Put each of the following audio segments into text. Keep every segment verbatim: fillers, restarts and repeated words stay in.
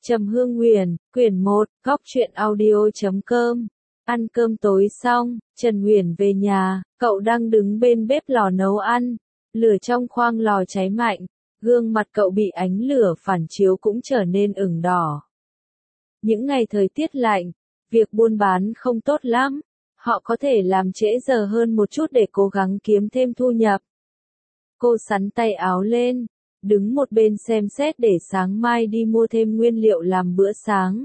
Trầm Hương Huyền, quyển một, góc truyện audio chấm com. Ăn cơm tối xong, Trần Huyền về nhà, cậu đang đứng bên bếp lò nấu ăn. Lửa trong khoang lò cháy mạnh, gương mặt cậu bị ánh lửa phản chiếu cũng trở nên ửng đỏ. Những ngày thời tiết lạnh, việc buôn bán không tốt lắm. Họ có thể làm trễ giờ hơn một chút để cố gắng kiếm thêm thu nhập. Cô xắn tay áo lên, đứng một bên xem xét để sáng mai đi mua thêm nguyên liệu làm bữa sáng.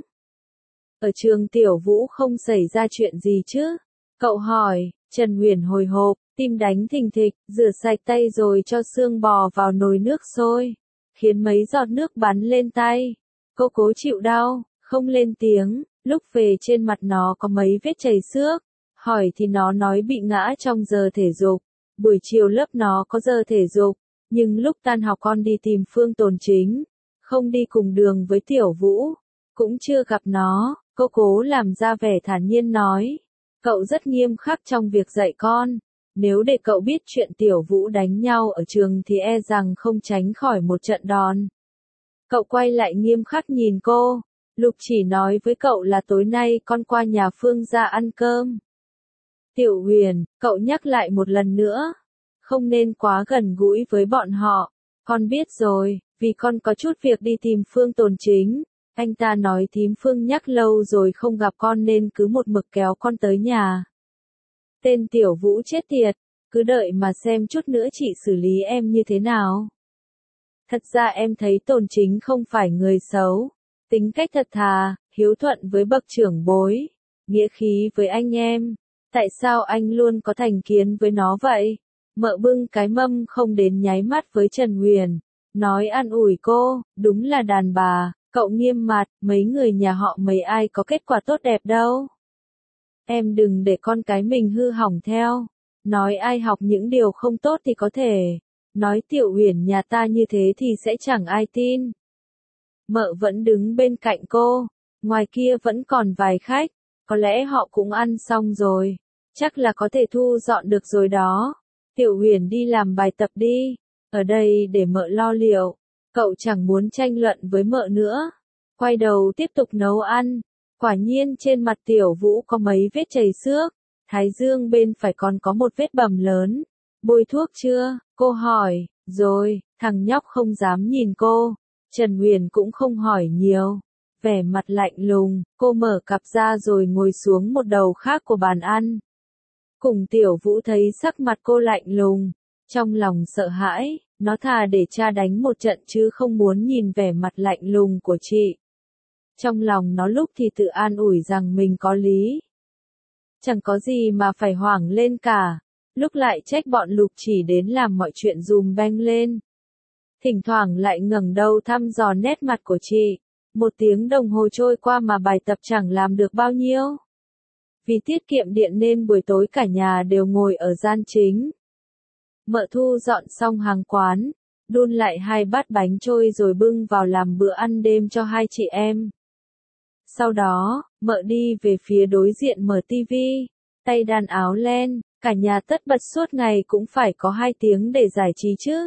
Ở trường Tiểu Vũ không xảy ra chuyện gì chứ? Cậu hỏi. Trần Huyền hồi hộp, tim đánh thình thịch, rửa sạch tay rồi cho xương bò vào nồi nước sôi, khiến mấy giọt nước bắn lên tay. Cô cố chịu đau, không lên tiếng. Lúc về trên mặt nó có mấy vết chảy xước. Hỏi thì nó nói bị ngã trong giờ thể dục. Buổi chiều lớp nó có giờ thể dục, nhưng lúc tan học con đi tìm Phương Tồn Chính, không đi cùng đường với Tiểu Vũ, cũng chưa gặp nó. Cô cố làm ra vẻ thản nhiên nói, cậu rất nghiêm khắc trong việc dạy con, nếu để cậu biết chuyện Tiểu Vũ đánh nhau ở trường thì e rằng không tránh khỏi một trận đòn. Cậu quay lại nghiêm khắc nhìn cô, Lục chỉ nói với cậu là tối nay con qua nhà Phương ra ăn cơm. Tiểu Huyền, cậu nhắc lại một lần nữa, không nên quá gần gũi với bọn họ. Con biết rồi, vì con có chút việc đi tìm Phương Tồn Chính. Anh ta nói thím Phương nhắc lâu rồi không gặp con nên cứ một mực kéo con tới nhà. Tên Tiểu Vũ chết tiệt, cứ đợi mà xem chút nữa chị xử lý em như thế nào. Thật ra em thấy Tồn Chính không phải người xấu, tính cách thật thà, hiếu thuận với bậc trưởng bối, nghĩa khí với anh em. Tại sao anh luôn có thành kiến với nó vậy? Mợ bưng cái mâm không đến nháy mắt với Trần Huyền, nói an ủi cô, đúng là đàn bà, cậu nghiêm mặt, mấy người nhà họ mấy ai có kết quả tốt đẹp đâu. Em đừng để con cái mình hư hỏng theo, nói ai học những điều không tốt thì có thể, nói Tiểu Huyền nhà ta như thế thì sẽ chẳng ai tin. Mợ vẫn đứng bên cạnh cô, ngoài kia vẫn còn vài khách, có lẽ họ cũng ăn xong rồi, chắc là có thể thu dọn được rồi đó. Tiểu Huyền đi làm bài tập đi, ở đây để mợ lo liệu. Cậu chẳng muốn tranh luận với mợ nữa. Quay đầu tiếp tục nấu ăn. Quả nhiên trên mặt Tiểu Vũ có mấy vết chảy xước. Thái dương bên phải còn có một vết bầm lớn. Bôi thuốc chưa? Cô hỏi. Rồi, thằng nhóc không dám nhìn cô. Trần Huyền cũng không hỏi nhiều. Vẻ mặt lạnh lùng, cô mở cặp ra rồi ngồi xuống một đầu khác của bàn ăn. Cùng Tiểu Vũ thấy sắc mặt cô lạnh lùng, trong lòng sợ hãi, nó thà để cha đánh một trận chứ không muốn nhìn vẻ mặt lạnh lùng của chị. Trong lòng nó lúc thì tự an ủi rằng mình có lý. Chẳng có gì mà phải hoảng lên cả, lúc lại trách bọn Lục chỉ đến làm mọi chuyện dùm beng lên. Thỉnh thoảng lại ngẩng đầu thăm dò nét mặt của chị. Một tiếng đồng hồ trôi qua mà bài tập chẳng làm được bao nhiêu. Vì tiết kiệm điện nên buổi tối cả nhà đều ngồi ở gian chính. Mợ thu dọn xong hàng quán, đun lại hai bát bánh trôi rồi bưng vào làm bữa ăn đêm cho hai chị em. Sau đó, mợ đi về phía đối diện mở tivi, tay đan áo len, cả nhà tất bật suốt ngày cũng phải có hai tiếng để giải trí chứ.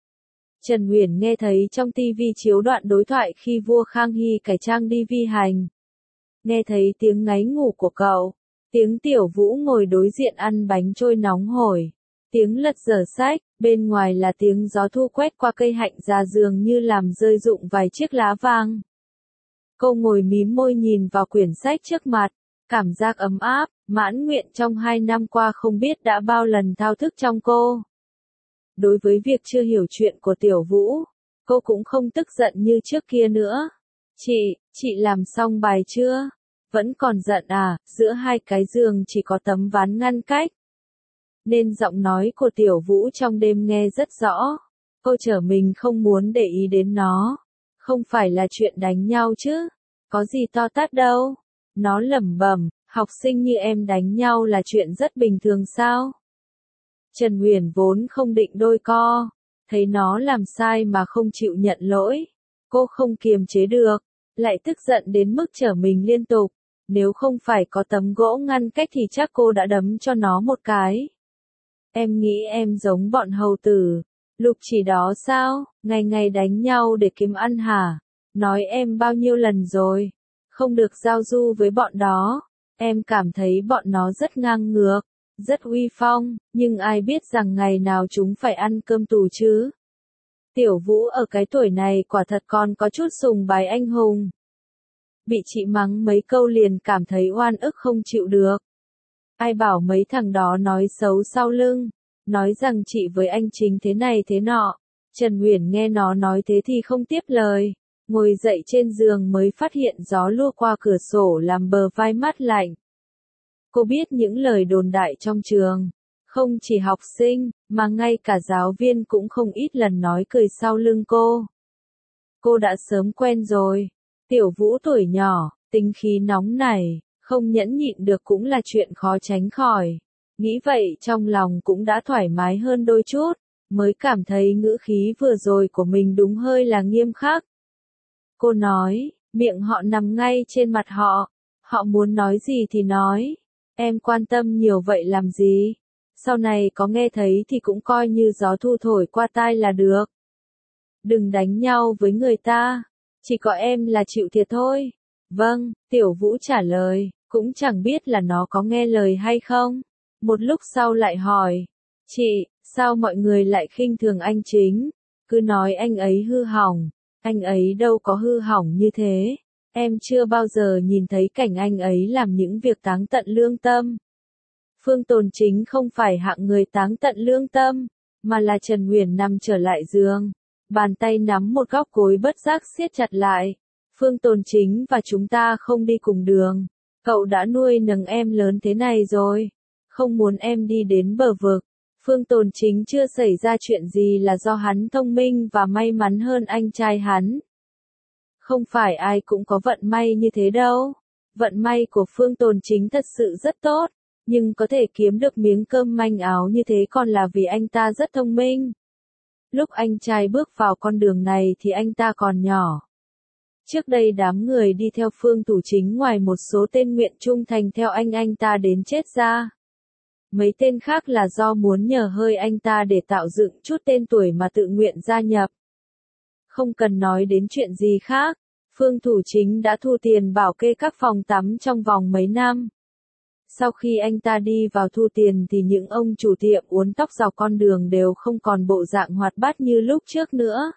Trần Huyền nghe thấy trong tivi chiếu đoạn đối thoại khi vua Khang Hy cải trang đi vi hành. Nghe thấy tiếng ngáy ngủ của cậu, tiếng Tiểu Vũ ngồi đối diện ăn bánh trôi nóng hổi, tiếng lật dở sách, bên ngoài là tiếng gió thu quét qua cây hạnh già dường như làm rơi rụng vài chiếc lá vàng. Cô ngồi mím môi nhìn vào quyển sách trước mặt, cảm giác ấm áp, mãn nguyện trong hai năm qua không biết đã bao lần thao thức trong cô. Đối với việc chưa hiểu chuyện của Tiểu Vũ, cô cũng không tức giận như trước kia nữa. Chị, chị làm xong bài chưa? Vẫn còn giận à, giữa hai cái giường chỉ có tấm ván ngăn cách. Nên giọng nói của Tiểu Vũ trong đêm nghe rất rõ. Cô trở mình không muốn để ý đến nó. Không phải là chuyện đánh nhau chứ. Có gì to tát đâu. Nó lẩm bẩm, học sinh như em đánh nhau là chuyện rất bình thường sao? Trần Huyền vốn không định đôi co. Thấy nó làm sai mà không chịu nhận lỗi. Cô không kiềm chế được. Lại tức giận đến mức trở mình liên tục. Nếu không phải có tấm gỗ ngăn cách thì chắc cô đã đấm cho nó một cái. Em nghĩ em giống bọn hầu tử. Lục chỉ đó sao, ngày ngày đánh nhau để kiếm ăn hả? Nói em bao nhiêu lần rồi, không được giao du với bọn đó. Em cảm thấy bọn nó rất ngang ngược, rất uy phong, nhưng ai biết rằng ngày nào chúng phải ăn cơm tù chứ. Tiểu Vũ ở cái tuổi này quả thật còn có chút sùng bái anh hùng. Bị chị mắng mấy câu liền cảm thấy oan ức không chịu được. Ai bảo mấy thằng đó nói xấu sau lưng, nói rằng chị với anh Chính thế này thế nọ. Trần Uyển nghe nó nói thế thì không tiếp lời, ngồi dậy trên giường mới phát hiện gió lùa qua cửa sổ làm bờ vai mát lạnh. Cô biết những lời đồn đại trong trường, không chỉ học sinh, mà ngay cả giáo viên cũng không ít lần nói cười sau lưng cô. Cô đã sớm quen rồi. Tiểu Vũ tuổi nhỏ, tính khí nóng nảy, không nhẫn nhịn được cũng là chuyện khó tránh khỏi. Nghĩ vậy trong lòng cũng đã thoải mái hơn đôi chút, mới cảm thấy ngữ khí vừa rồi của mình đúng hơi là nghiêm khắc. Cô nói, miệng họ nằm ngay trên mặt họ, họ muốn nói gì thì nói, em quan tâm nhiều vậy làm gì, sau này có nghe thấy thì cũng coi như gió thu thổi qua tai là được. Đừng đánh nhau với người ta, chỉ có em là chịu thiệt thôi. Vâng, Tiểu Vũ trả lời, cũng chẳng biết là nó có nghe lời hay không. Một lúc sau lại hỏi, chị, sao mọi người lại khinh thường anh Chính, cứ nói anh ấy hư hỏng, anh ấy đâu có hư hỏng như thế, em chưa bao giờ nhìn thấy cảnh anh ấy làm những việc táng tận lương tâm. Phương Tồn Chính không phải hạng người táng tận lương tâm, mà là Trần Uyển nằm trở lại giường, bàn tay nắm một góc gối bất giác siết chặt lại. Phương Tồn Chính và chúng ta không đi cùng đường, cậu đã nuôi nấng em lớn thế này rồi, không muốn em đi đến bờ vực. Phương Tồn Chính chưa xảy ra chuyện gì là do hắn thông minh và may mắn hơn anh trai hắn. Không phải ai cũng có vận may như thế đâu. Vận may của Phương Tồn Chính thật sự rất tốt, nhưng có thể kiếm được miếng cơm manh áo như thế còn là vì anh ta rất thông minh. Lúc anh trai bước vào con đường này thì anh ta còn nhỏ. Trước đây đám người đi theo Phương Thủ Chính ngoài một số tên nguyện trung thành theo anh anh ta đến chết ra. Mấy tên khác là do muốn nhờ hơi anh ta để tạo dựng chút tên tuổi mà tự nguyện gia nhập. Không cần nói đến chuyện gì khác, Phương Thủ Chính đã thu tiền bảo kê các phòng tắm trong vòng mấy năm. Sau khi anh ta đi vào thu tiền thì những ông chủ tiệm uốn tóc dọc con đường đều không còn bộ dạng hoạt bát như lúc trước nữa,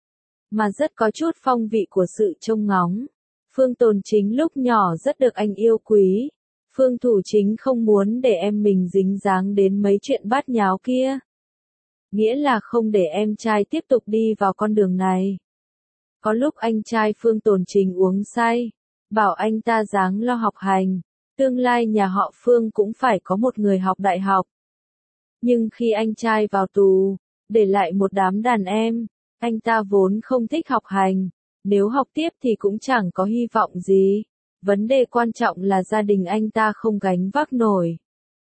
mà rất có chút phong vị của sự trông ngóng. Phương Tồn Chính lúc nhỏ rất được anh yêu quý. Phương Thủ Chính không muốn để em mình dính dáng đến mấy chuyện bát nháo kia. Nghĩa là không để em trai tiếp tục đi vào con đường này. Có lúc anh trai Phương Tồn Chính uống say, bảo anh ta ráng lo học hành, tương lai nhà họ Phương cũng phải có một người học đại học. Nhưng khi anh trai vào tù, để lại một đám đàn em, anh ta vốn không thích học hành, nếu học tiếp thì cũng chẳng có hy vọng gì. Vấn đề quan trọng là gia đình anh ta không gánh vác nổi.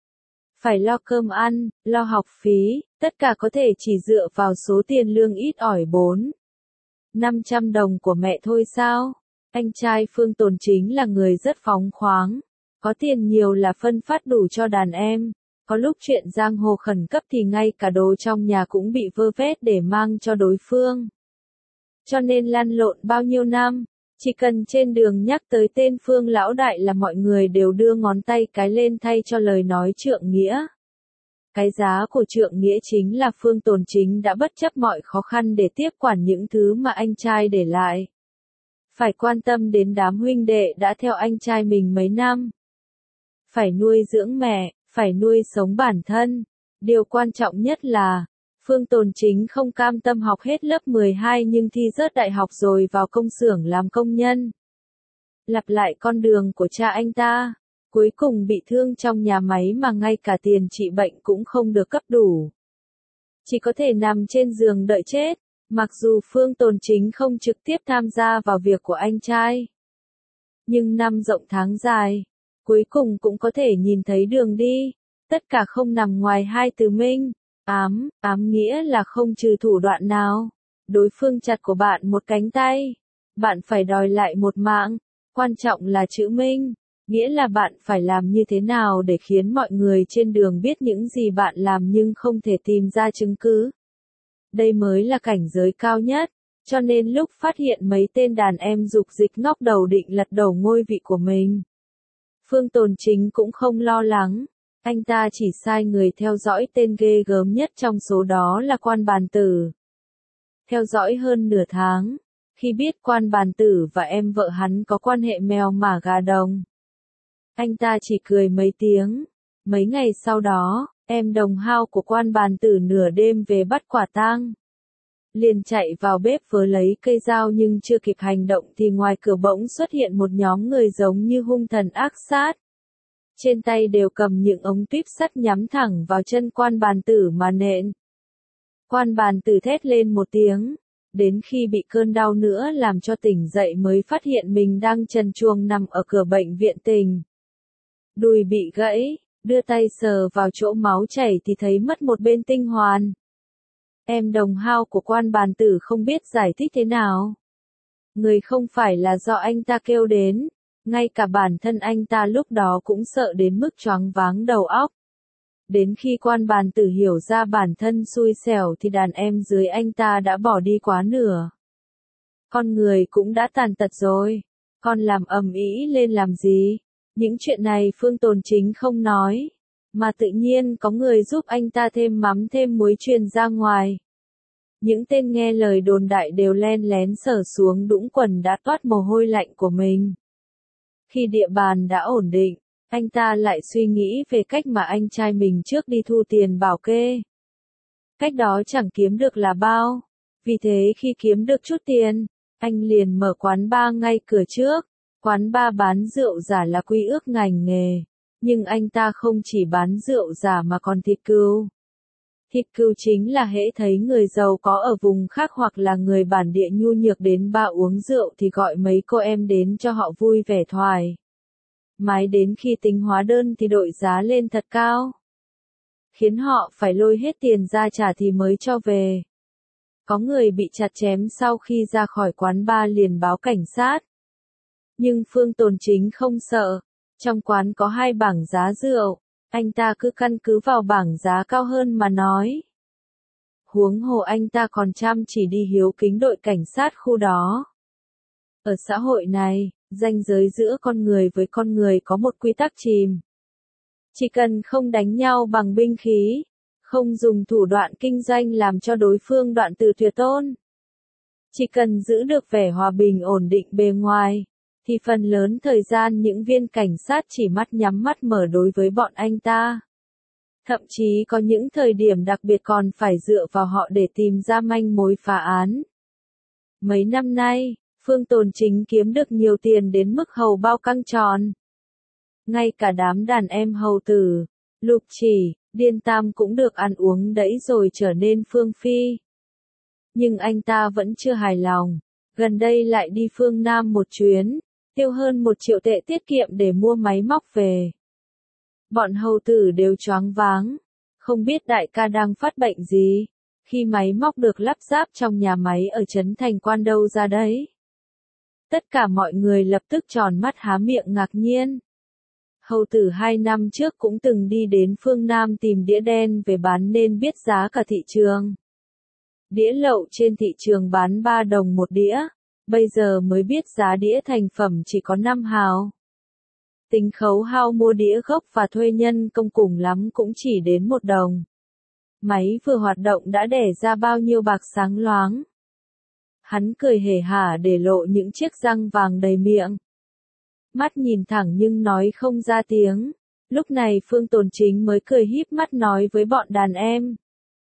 Phải lo cơm ăn, lo học phí, tất cả có thể chỉ dựa vào số tiền lương ít ỏi bốn năm trăm đồng của mẹ thôi sao? Anh trai Phương Tồn Chính là người rất phóng khoáng, có tiền nhiều là phân phát đủ cho đàn em. Có lúc chuyện giang hồ khẩn cấp thì ngay cả đồ trong nhà cũng bị vơ vét để mang cho đối phương. Cho nên lăn lộn bao nhiêu năm, chỉ cần trên đường nhắc tới tên Phương lão đại là mọi người đều đưa ngón tay cái lên thay cho lời nói trượng nghĩa. Cái giá của trượng nghĩa chính là Phương Tồn Chính đã bất chấp mọi khó khăn để tiếp quản những thứ mà anh trai để lại. Phải quan tâm đến đám huynh đệ đã theo anh trai mình mấy năm. Phải nuôi dưỡng mẹ, phải nuôi sống bản thân. Điều quan trọng nhất là, Phương Tồn Chính không cam tâm học hết lớp mười hai nhưng thi rớt đại học rồi vào công xưởng làm công nhân. Lặp lại con đường của cha anh ta, cuối cùng bị thương trong nhà máy mà ngay cả tiền trị bệnh cũng không được cấp đủ. Chỉ có thể nằm trên giường đợi chết, mặc dù Phương Tồn Chính không trực tiếp tham gia vào việc của anh trai. Nhưng năm rộng tháng dài, cuối cùng cũng có thể nhìn thấy đường đi, tất cả không nằm ngoài hai từ minh. Ám, ám nghĩa là không trừ thủ đoạn nào. Đối phương chặt của bạn một cánh tay, bạn phải đòi lại một mạng. Quan trọng là chữ minh, nghĩa là bạn phải làm như thế nào để khiến mọi người trên đường biết những gì bạn làm nhưng không thể tìm ra chứng cứ. Đây mới là cảnh giới cao nhất. Cho nên lúc phát hiện mấy tên đàn em dục dịch ngóc đầu định lật đổ ngôi vị của mình, Phương Tồn Chính cũng không lo lắng. Anh ta chỉ sai người theo dõi tên ghê gớm nhất trong số đó là Quan Bàn Tử. Theo dõi hơn nửa tháng, khi biết Quan Bàn Tử và em vợ hắn có quan hệ mèo mả gà đồng, anh ta chỉ cười mấy tiếng. Mấy ngày sau đó, em đồng hao của Quan Bàn Tử nửa đêm về bắt quả tang, liền chạy vào bếp vớ lấy cây dao, nhưng chưa kịp hành động thì ngoài cửa bỗng xuất hiện một nhóm người giống như hung thần ác sát. Trên tay đều cầm những ống tuyếp sắt nhắm thẳng vào chân Quan Bàn Tử mà nện. Quan Bàn Tử thét lên một tiếng, đến khi bị cơn đau nữa làm cho tỉnh dậy mới phát hiện mình đang trần truồng nằm ở cửa bệnh viện Tình. Đùi bị gãy, đưa tay sờ vào chỗ máu chảy thì thấy mất một bên tinh hoàn. Em đồng hao của Quan Bàn Tử không biết giải thích thế nào. Người không phải là do anh ta kêu đến, ngay cả bản thân anh ta lúc đó cũng sợ đến mức choáng váng đầu óc. Đến khi Quan Bàn Tử hiểu ra bản thân xui xẻo thì đàn em dưới anh ta đã bỏ đi quá nửa. Con người cũng đã tàn tật rồi, con làm ầm ĩ lên làm gì? Những chuyện này Phương Tồn Chính không nói, mà tự nhiên có người giúp anh ta thêm mắm thêm muối truyền ra ngoài. Những tên nghe lời đồn đại đều len lén sờ xuống đũng quần đã toát mồ hôi lạnh của mình. Khi địa bàn đã ổn định, anh ta lại suy nghĩ về cách mà anh trai mình trước đi thu tiền bảo kê. Cách đó chẳng kiếm được là bao. Vì thế khi kiếm được chút tiền, anh liền mở quán bar ngay cửa trước. Quán bar bán rượu giả là quy ước ngành nghề. Nhưng anh ta không chỉ bán rượu giả mà còn thịt cừu. Thịt cừu chính là hễ thấy người giàu có ở vùng khác hoặc là người bản địa nhu nhược đến bar uống rượu thì gọi mấy cô em đến cho họ vui vẻ thoải mái, đến khi tính hóa đơn thì đội giá lên thật cao, khiến họ phải lôi hết tiền ra trả thì mới cho về. Có người bị chặt chém sau khi ra khỏi quán bar liền báo cảnh sát. Nhưng Phương Tồn Chính không sợ. Trong quán có hai bảng giá rượu, anh ta cứ căn cứ vào bảng giá cao hơn mà nói. Huống hồ anh ta còn chăm chỉ đi hiếu kính đội cảnh sát khu đó. Ở xã hội này, ranh giới giữa con người với con người có một quy tắc chìm. Chỉ cần không đánh nhau bằng binh khí, không dùng thủ đoạn kinh doanh làm cho đối phương đoạn từ tuyệt tôn. Chỉ cần giữ được vẻ hòa bình ổn định bề ngoài, thì phần lớn thời gian những viên cảnh sát chỉ mắt nhắm mắt mở đối với bọn anh ta. Thậm chí có những thời điểm đặc biệt còn phải dựa vào họ để tìm ra manh mối phá án. Mấy năm nay, Phương Tồn Chính kiếm được nhiều tiền đến mức hầu bao căng tròn. Ngay cả đám đàn em hầu tử, Lục Chỉ, Điên Tam cũng được ăn uống đẫy rồi trở nên phương phi. Nhưng anh ta vẫn chưa hài lòng, gần đây lại đi phương Nam một chuyến, tiêu hơn một triệu tệ tiết kiệm để mua máy móc về. Bọn hầu tử đều choáng váng, không biết đại ca đang phát bệnh gì, khi máy móc được lắp ráp trong nhà máy ở Trấn Thành Quan đâu ra đấy. Tất cả mọi người lập tức tròn mắt há miệng ngạc nhiên. Hầu tử hai năm trước cũng từng đi đến phương Nam tìm đĩa đen về bán nên biết giá cả thị trường. Đĩa lậu trên thị trường bán ba đồng một đĩa, bây giờ mới biết giá đĩa thành phẩm chỉ có năm hào. Tính khấu hao mua đĩa gốc và thuê nhân công cùng lắm cũng chỉ đến một đồng. Máy vừa hoạt động đã đẻ ra bao nhiêu bạc sáng loáng. Hắn cười hề hả để lộ những chiếc răng vàng đầy miệng. Mắt nhìn thẳng nhưng nói không ra tiếng. Lúc này Phương Tồn Chính mới cười híp mắt nói với bọn đàn em.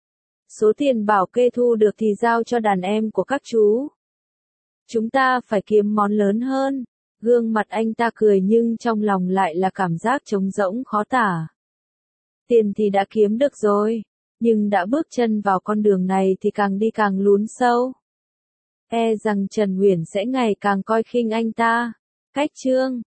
Số tiền bảo kê thu được thì giao cho đàn em của các chú. Chúng ta phải kiếm món lớn hơn. Gương mặt anh ta cười nhưng trong lòng lại là cảm giác trống rỗng khó tả. Tiền thì đã kiếm được rồi, nhưng đã bước chân vào con đường này thì càng đi càng lún sâu. E rằng Trần Uyển sẽ ngày càng coi khinh anh ta. Cách chương